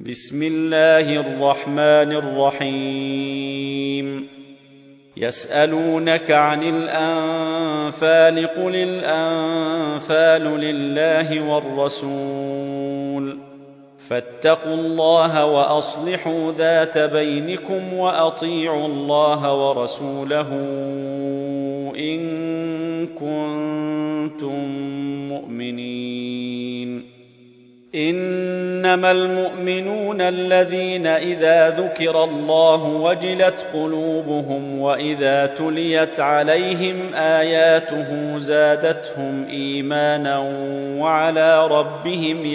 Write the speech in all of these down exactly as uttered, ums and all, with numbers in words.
بسم الله الرحمن الرحيم يسألونك عن الأنفال قل الأنفال لله والرسول فاتقوا الله وأصلحوا ذات بينكم وأطيعوا الله ورسوله إن كنتم مؤمنين إنما المؤمنون الذين إذا ذكر الله وجلت قلوبهم وإذا تليت عليهم آياته زادتهم إيمانا وعلى ربهم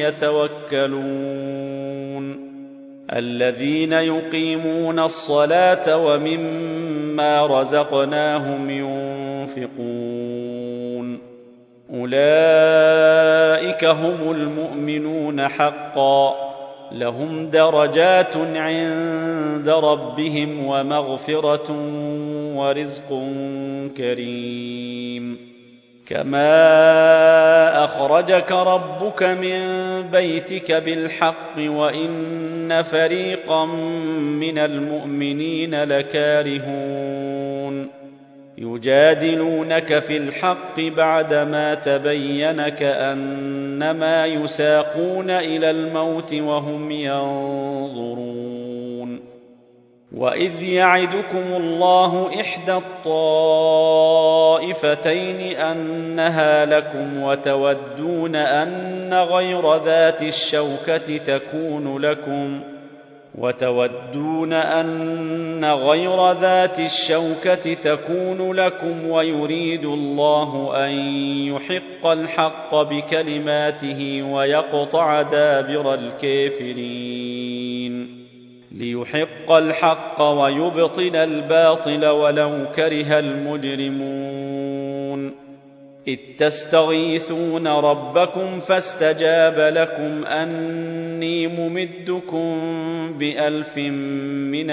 يتوكلون الذين يقيمون الصلاة ومما رزقناهم ينفقون أولئك هم المؤمنون حقا لهم درجات عند ربهم ومغفرة ورزق كريم كما أخرجك ربك من بيتك بالحق وإن فريقا من المؤمنين لكارهون يجادلونك في الحق بعدما تبين كأنما يساقون إلى الموت وهم ينظرون وإذ يعدكم الله إحدى الطائفتين أنها لكم وتودون أن غير ذات الشوكة تكون لكم وتودون أن غير ذات الشوكة تكون لكم ويريد الله أن يحق الحق بكلماته ويقطع دابر الكافرين ليحق الحق ويبطل الباطل ولو كره المجرمون إذ تستغيثون ربكم فاستجاب لكم أني ممدكم بألف من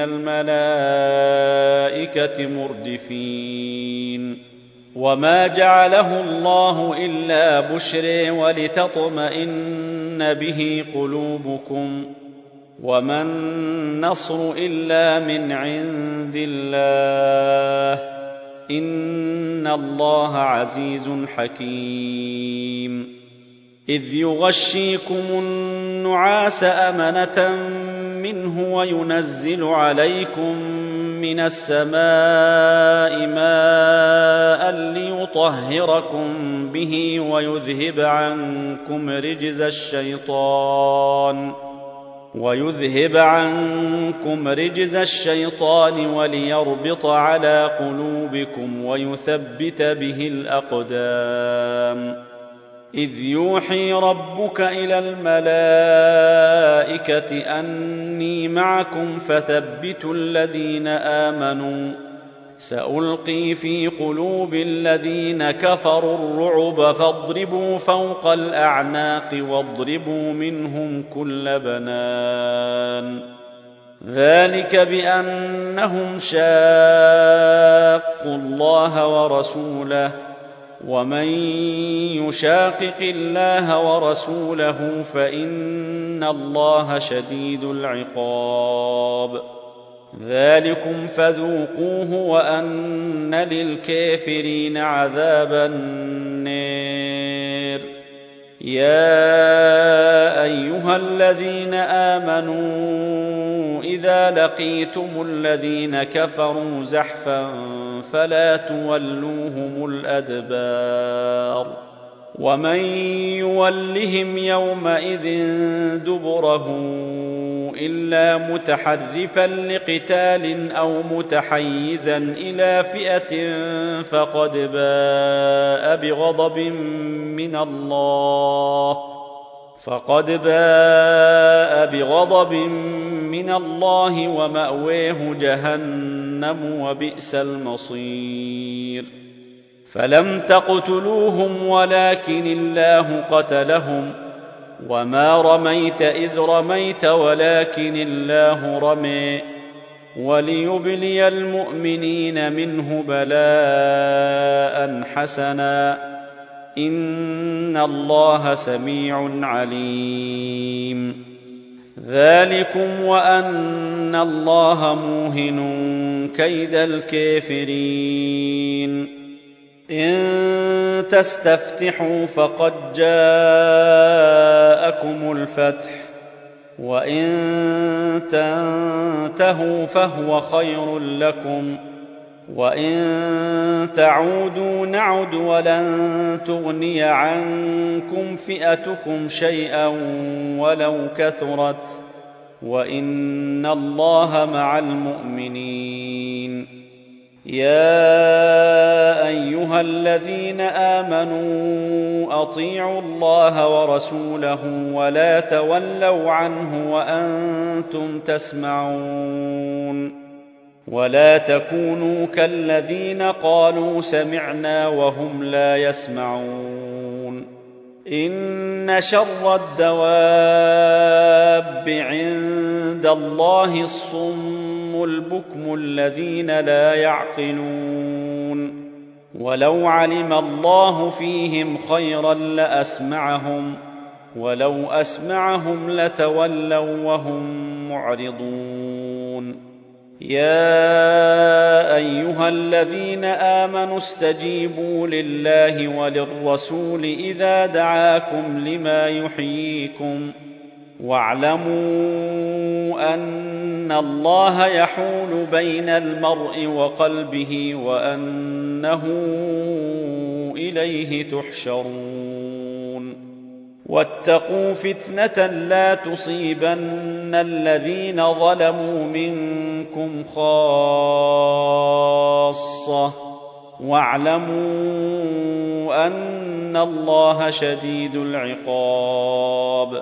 الملائكة مردفين وما جعله الله إلا بشرى ولتطمئن به قلوبكم وما النصر إلا من عند الله إن الله عزيز حكيم إذ يغشيكم النعاس أمنة منه وينزل عليكم من السماء ماء ليطهركم به ويذهب عنكم رجز الشيطان ويذهب عنكم رجز الشيطان وليربط على قلوبكم ويثبت به الأقدام إذ يوحي ربك إلى الملائكة أني معكم فثبتوا الذين آمنوا سألقي في قلوب الذين كفروا الرعب فاضربوا فوق الأعناق واضربوا منهم كل بنان ذلك بأنهم شاقوا الله ورسوله ومن يشاقق الله ورسوله فإن الله شديد العقاب ذلكم فذوقوه وأن للكافرين عذاب النار يا أيها الذين آمنوا إذا لقيتم الذين كفروا زحفا فلا تولوهم الأدبار ومن يولهم يومئذ دبره إلا متحرفا لقتال أو متحيزا إلى فئة فقد باء بغضب من الله فقد باء بغضب من الله ومأواه جهنم وبئس المصير فلم تقتلوهم ولكن الله قتلهم وما رميت إذ رميت ولكن الله رمي وليبلي المؤمنين منه بلاء حسنا إن الله سميع عليم ذلكم وأن الله موهن كيد الكافرين. إن تستفتحوا فقد جاءكم الفتح، وإن تنتهوا فهو خير لكم، وإن تعودوا نعد ولن تغني عنكم فئتكم شيئا ولو كثرت، وإن الله مع المؤمنين. يا أيها الذين آمنوا أطيعوا الله ورسوله ولا تولوا عنه وأنتم تسمعون، ولا تكونوا كالذين قالوا سمعنا وهم لا يسمعون. إن شر الدواب عند الله الصم البكم الذين لا يعقلون. ولو علم الله فيهم خيرا لأسمعهم، ولو أسمعهم لتولوا وهم معرضون. يا أيها الذين آمنوا استجيبوا لله وللرسول إذا دعاكم لما يحييكم، واعلموا أن الله يحول بين المرء وقلبه وأنه إليه تحشرون. واتقوا فتنة لا تصيبن الذين ظلموا منكم خاصة، واعلموا أن الله شديد العقاب.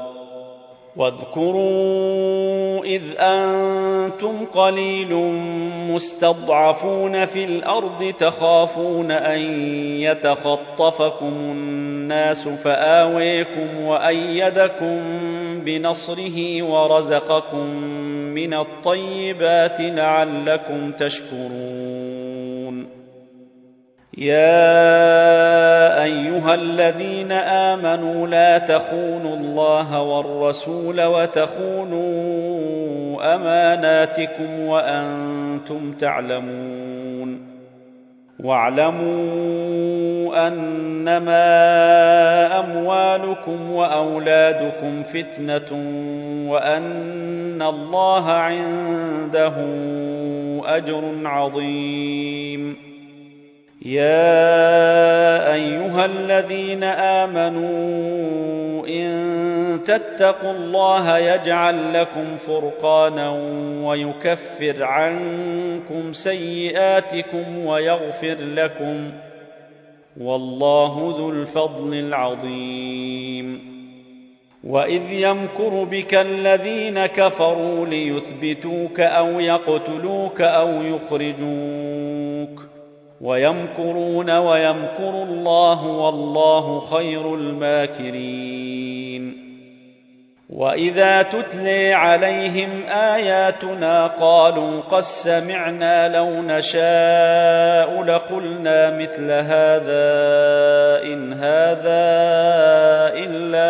واذكروا إذ أنتم قليل مستضعفون في الأرض تخافون أن يتخطفكم الناس فآويكم وأيدكم بنصره ورزقكم من الطيبات لعلكم تشكرون. يا أيها الذين آمنوا لا تخونوا الله والرسول وتخونوا أماناتكم وأنتم تعلمون. واعلموا أنما أموالكم وأولادكم فتنة وأن الله عنده أجر عظيم. يا أيها الذين آمنوا إن تتقوا الله يجعل لكم فرقانا ويكفر عنكم سيئاتكم ويغفر لكم، والله ذو الفضل العظيم. وإذ يمكر بك الذين كفروا ليثبتوك أو يقتلوك أو يخرجوك، ويمكرون ويمكر الله والله خير الماكرين. وإذا تتلي عليهم آياتنا قالوا قد سمعنا لو نشاء لقلنا مثل هذا إن هذا إلا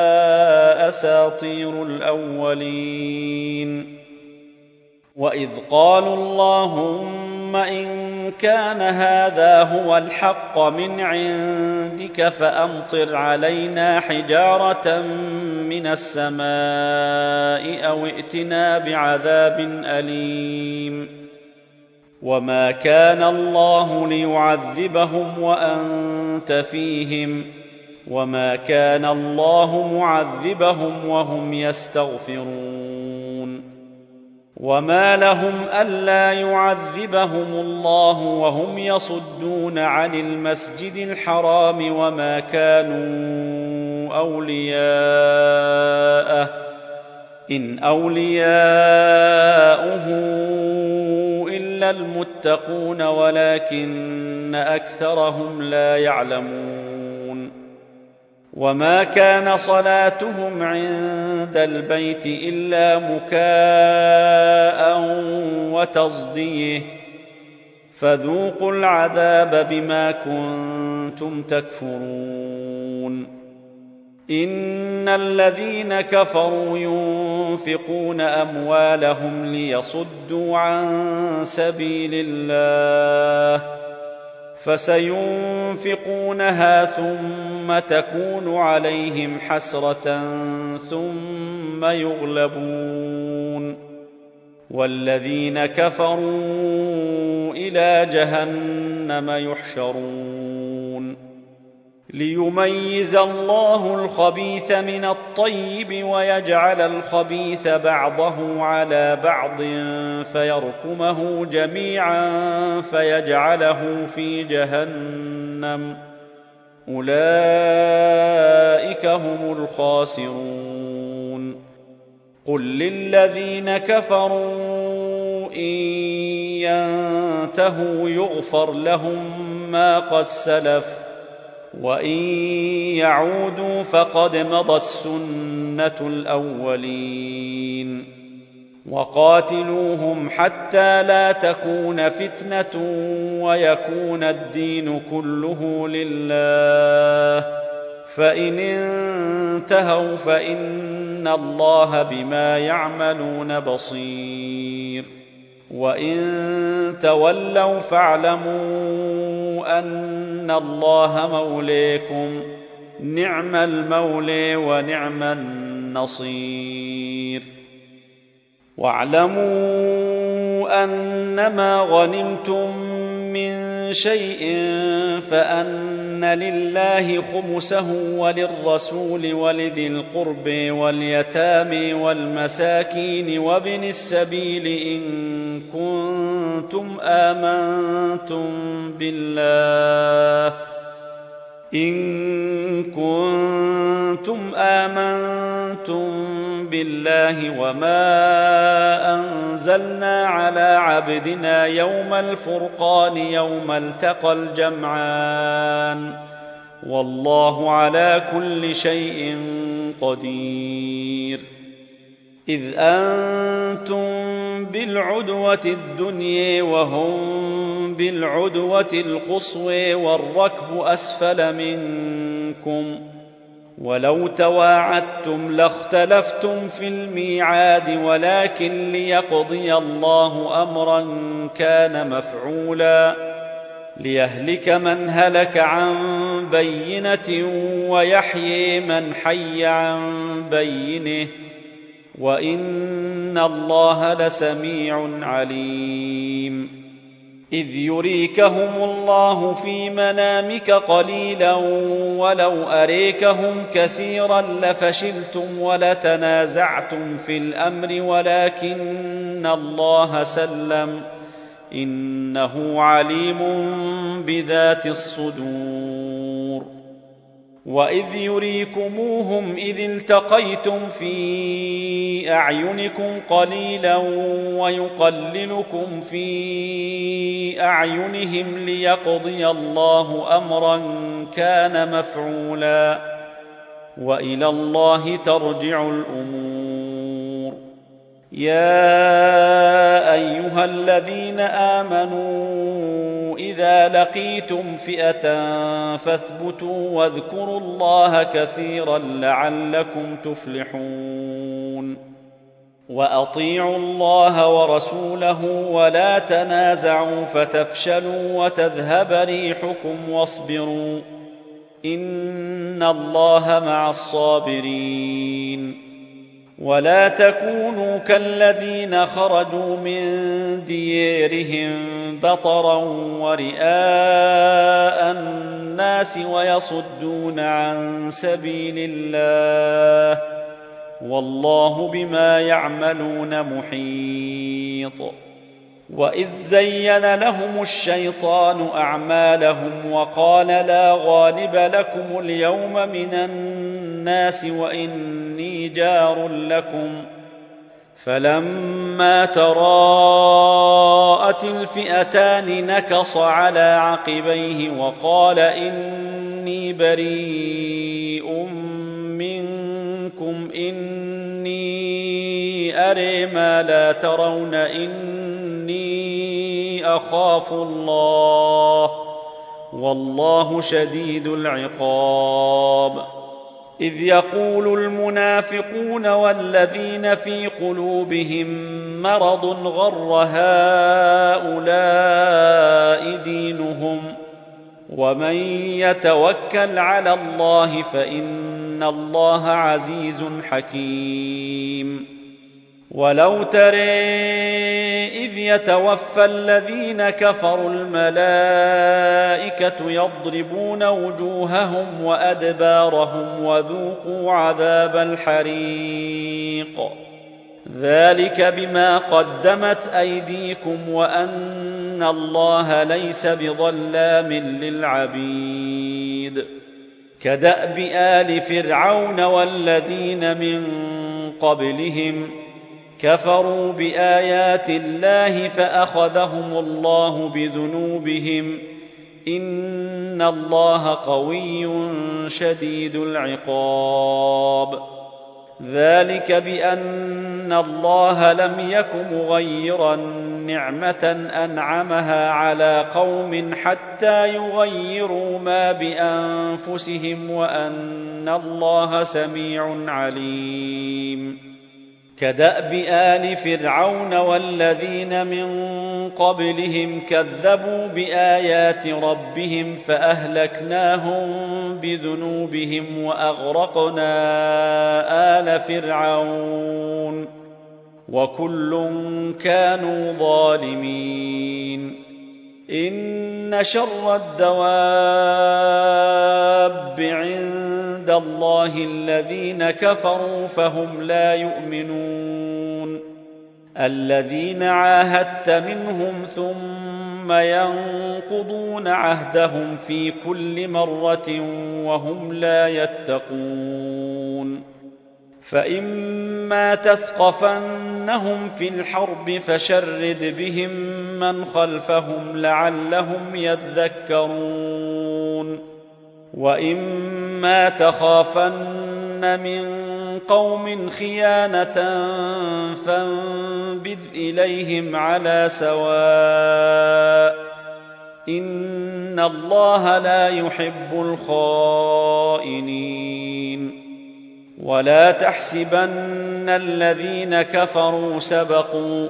أساطير الأولين. وإذ قالوا اللهم إن كان هذا هو الحق من عندك فأمطر علينا حجارة من السماء أو ائتنا بعذاب أليم. وما كان الله ليعذبهم وأنت فيهم، وما كان الله معذبهم وهم يستغفرون. وما لهم ألا يعذبهم الله وهم يصدون عن المسجد الحرام وما كانوا أولياءه إن أولياؤه إلا المتقون ولكن أكثرهم لا يعلمون. وما كان صلاتهم عند البيت إلا مكاء وتصديه فذوقوا العذاب بما كنتم تكفرون. إن الذين كفروا ينفقون أموالهم ليصدوا عن سبيل الله فسينفقونها ثم تكون عليهم حسرة ثم يغلبون والذين كفروا إلى جهنم يحشرون ليميز الله الخبيث من الطيب ويجعل الخبيث بعضه على بعض فيركمه جميعا فيجعله في جهنم أولئك هم الخاسرون قل للذين كفروا إن ينتهوا يغفر لهم ما قد سلف وإن يعودوا فقد مضت سنة الأولين وقاتلوهم حتى لا تكون فتنة ويكون الدين كله لله فإن انتهوا فإن الله بما يعملون بصير وإن تولوا فاعلموا أن الله موليكم نعم المولى ونعم النصير واعلموا أنما غنمتم من شيء فأن لله خمسه وللرسول ولذي القرب واليتامى والمساكين وابن السبيل إن كنتم آمنتم بالله إن كنتم آمنتم بالله وما أنزلنا على عبدنا يوم الفرقان يوم التقى الجمعان والله على كل شيء قدير إذ أنتم بالعدوة الدنيا وهم بالعدوة القصوى والركب أسفل منكم ولو تواعدتم لاختلفتم في الميعاد ولكن ليقضي الله أمرا كان مفعولا ليهلك من هلك عن بينة ويحيي من حي عن بينه وإن الله لسميع عليم إذ يريكهم الله في منامك قليلا ولو أريكهم كثيرا لفشلتم ولتنازعتم في الأمر ولكن الله سلم إنه عليم بذات الصدور وإذ يريكموهم إذ التقيتم في أعينكم قليلا ويقللكم في أعينهم ليقضي الله أمرا كان مفعولا وإلى الله ترجع الأمور يا أيها الذين آمنوا إذا لقيتم فئة فاثبتوا واذكروا الله كثيرا لعلكم تفلحون وأطيعوا الله ورسوله ولا تنازعوا فتفشلوا وتذهب ريحكم واصبروا إن الله مع الصابرين ولا تكونوا كالذين خرجوا من ديارهم بطرا ورئاء الناس ويصدون عن سبيل الله والله بما يعملون محيط وإذ زين لهم الشيطان أعمالهم وقال لا غالب لكم اليوم من الناس وإني جار لكم فلما تراءت الفئتان نكص على عقبيه وقال إني بريء منكم إني أرى ما لا ترون إني أخاف الله والله شديد العقاب إذ يقول المنافقون والذين في قلوبهم مرض غر هؤلاء دينهم ومن يتوكل على الله فإن الله عزيز حكيم. ولو ترى إذ يتوفى الذين كفروا الملائكة يضربون وجوههم وأدبارهم وذوقوا عذاب الحريق ذلك بما قدمت أيديكم وأن الله ليس بظلام للعبيد. كدأب آل فرعون والذين من قبلهم كفروا بآيات الله فأخذهم الله بذنوبهم إن الله قوي شديد العقاب. ذلك بأن الله لم يك مغيرا نعمة أنعمها على قوم حتى يغيروا ما بأنفسهم وأن الله سميع عليم. كدأب آل فرعون والذين من قبلهم كذبوا بآيات ربهم فأهلكناهم بذنوبهم وأغرقنا آل فرعون وكل كانوا ظالمين. إن شر الدواب عند الله الذين كفروا فهم لا يؤمنون. الذين عاهدت منهم ثم ينقضون عهدهم في كل مرة وهم لا يتقون. فإما تثقفنهم في الحرب فشرد بهم من خلفهم لعلهم يذكرون. وإما تخافن من قوم خيانة فانبذ إليهم على سواء إن الله لا يحب الخائنين. ولا تحسبن الذين كفروا سبقوا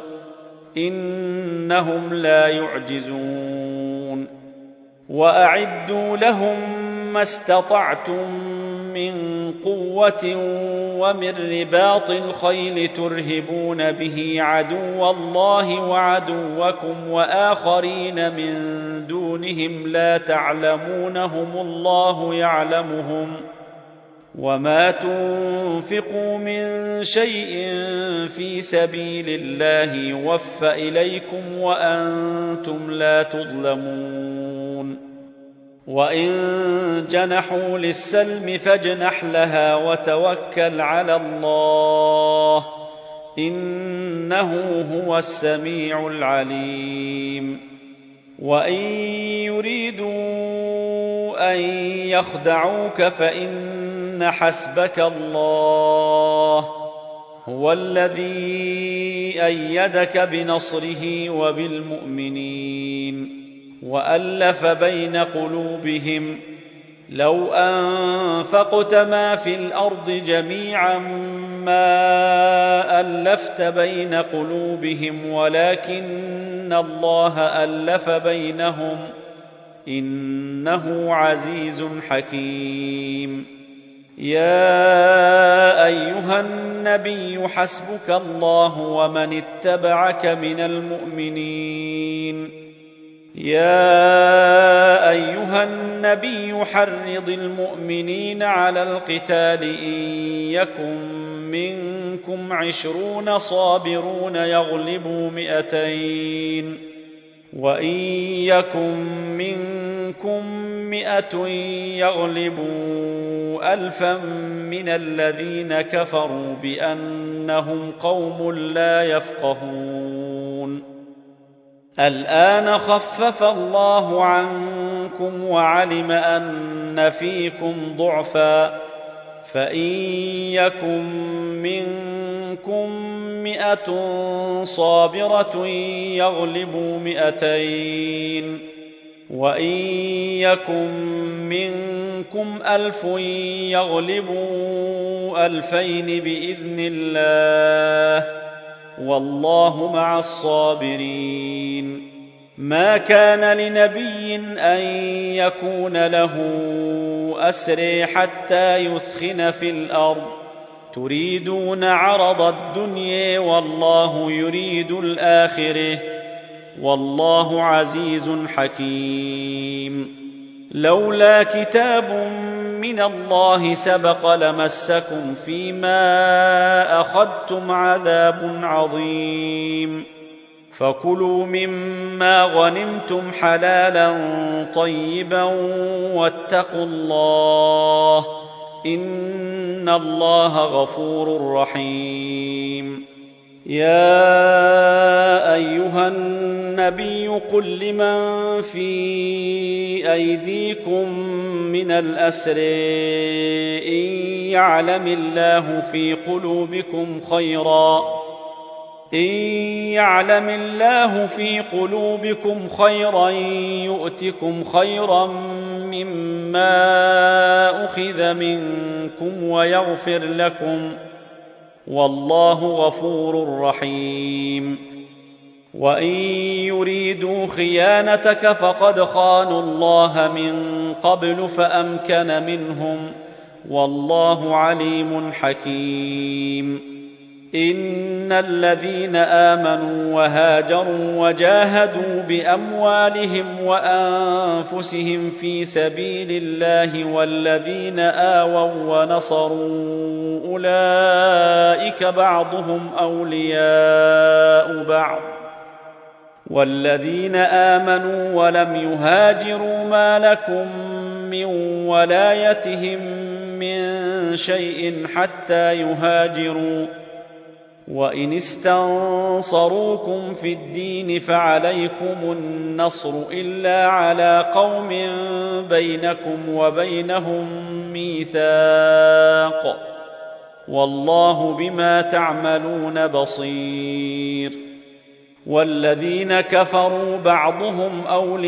إنهم لا يعجزون. وأعدوا لهم ما استطعتم من قوة ومن رباط الخيل ترهبون به عدو الله وعدوكم وآخرين من دونهم لا تعلمونهم الله يعلمهم وما تنفقوا من شيء في سبيل الله يوفى إليكم وأنتم لا تظلمون. وإن جنحوا للسلم فاجنح لها وتوكل على الله إنه هو السميع العليم. وإن يريدوا أن يخدعوك فإن حسبك الله هو الذي أيدك بنصره وبالمؤمنين وألف بين قلوبهم لو أنفقت ما في الأرض جميعا ما ألفت بين قلوبهم ولكن الله ألف بينهم إنه عزيز حكيم. يا أيها النبي حسبك الله ومن اتبعك من المؤمنين. يا أيها النبي حرض المؤمنين على القتال إن يكن منكم عشرون صابرون يغلبوا مئتين وإن يكن منكم مئة يغلبوا ألفا من الذين كفروا بأنهم قوم لا يفقهون. الآن خفف الله عنكم وعلم أن فيكم ضعفا فإن يكن منكم مئة صابرة يغلبوا مئتين وإن يكن منكم منكم ألف يغلبوا ألفين بإذن الله والله مع الصابرين. ما كان لنبي أن يكون له أسرى حتى يثخن في الأرض تريدون عرض الدنيا والله يريد الآخرة والله عزيز حكيم. لولا كتاب من الله سبق لمسكم فيما أخذتم عذاب عظيم. فكلوا مما غنمتم حلالا طيبا واتقوا الله إن الله غفور رحيم. يا أيها النبي قل لمن في أيديكم من الأسرى إن يعلم الله في قلوبكم خيرا إن يعلم الله في قلوبكم خيرا يؤتكم خيرا مما أخذ منكم ويغفر لكم والله غفور رحيم. وإن يريدوا خيانتك فقد خانوا الله من قبل فأمكن منهم والله عليم حكيم. إن الذين آمنوا وهاجروا وجاهدوا بأموالهم وأنفسهم في سبيل الله والذين آووا ونصروا أولئك بعضهم أولياء بعض والذين آمنوا ولم يهاجروا ما لكم من ولايتهم من شيء حتى يهاجروا وإن استنصروكم في الدين فعليكم النصر إلا على قوم بينكم وبينهم ميثاق والله بما تعملون بصير. والذين كفروا بعضهم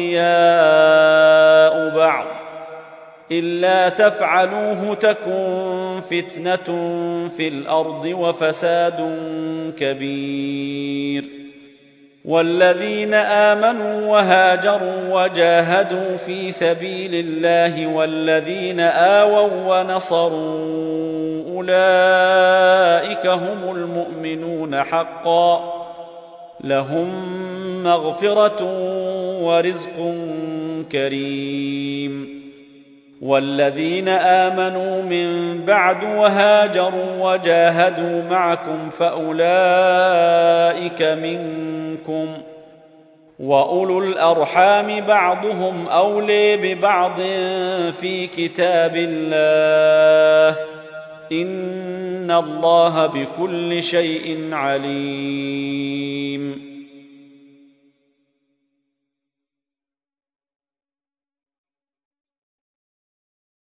أولياء بعض إلا تفعلوه تكن فتنة في الأرض وفساد كبير. والذين آمنوا وهاجروا وجاهدوا في سبيل الله والذين آووا ونصروا أولئك هم المؤمنون حقا لهم مغفرة ورزق كريم. والذين آمنوا من بعد وهاجروا وجاهدوا معكم فأولئك منكم وأولو الأرحام بعضهم أولي ببعض في كتاب الله إن الله بكل شيء عليم.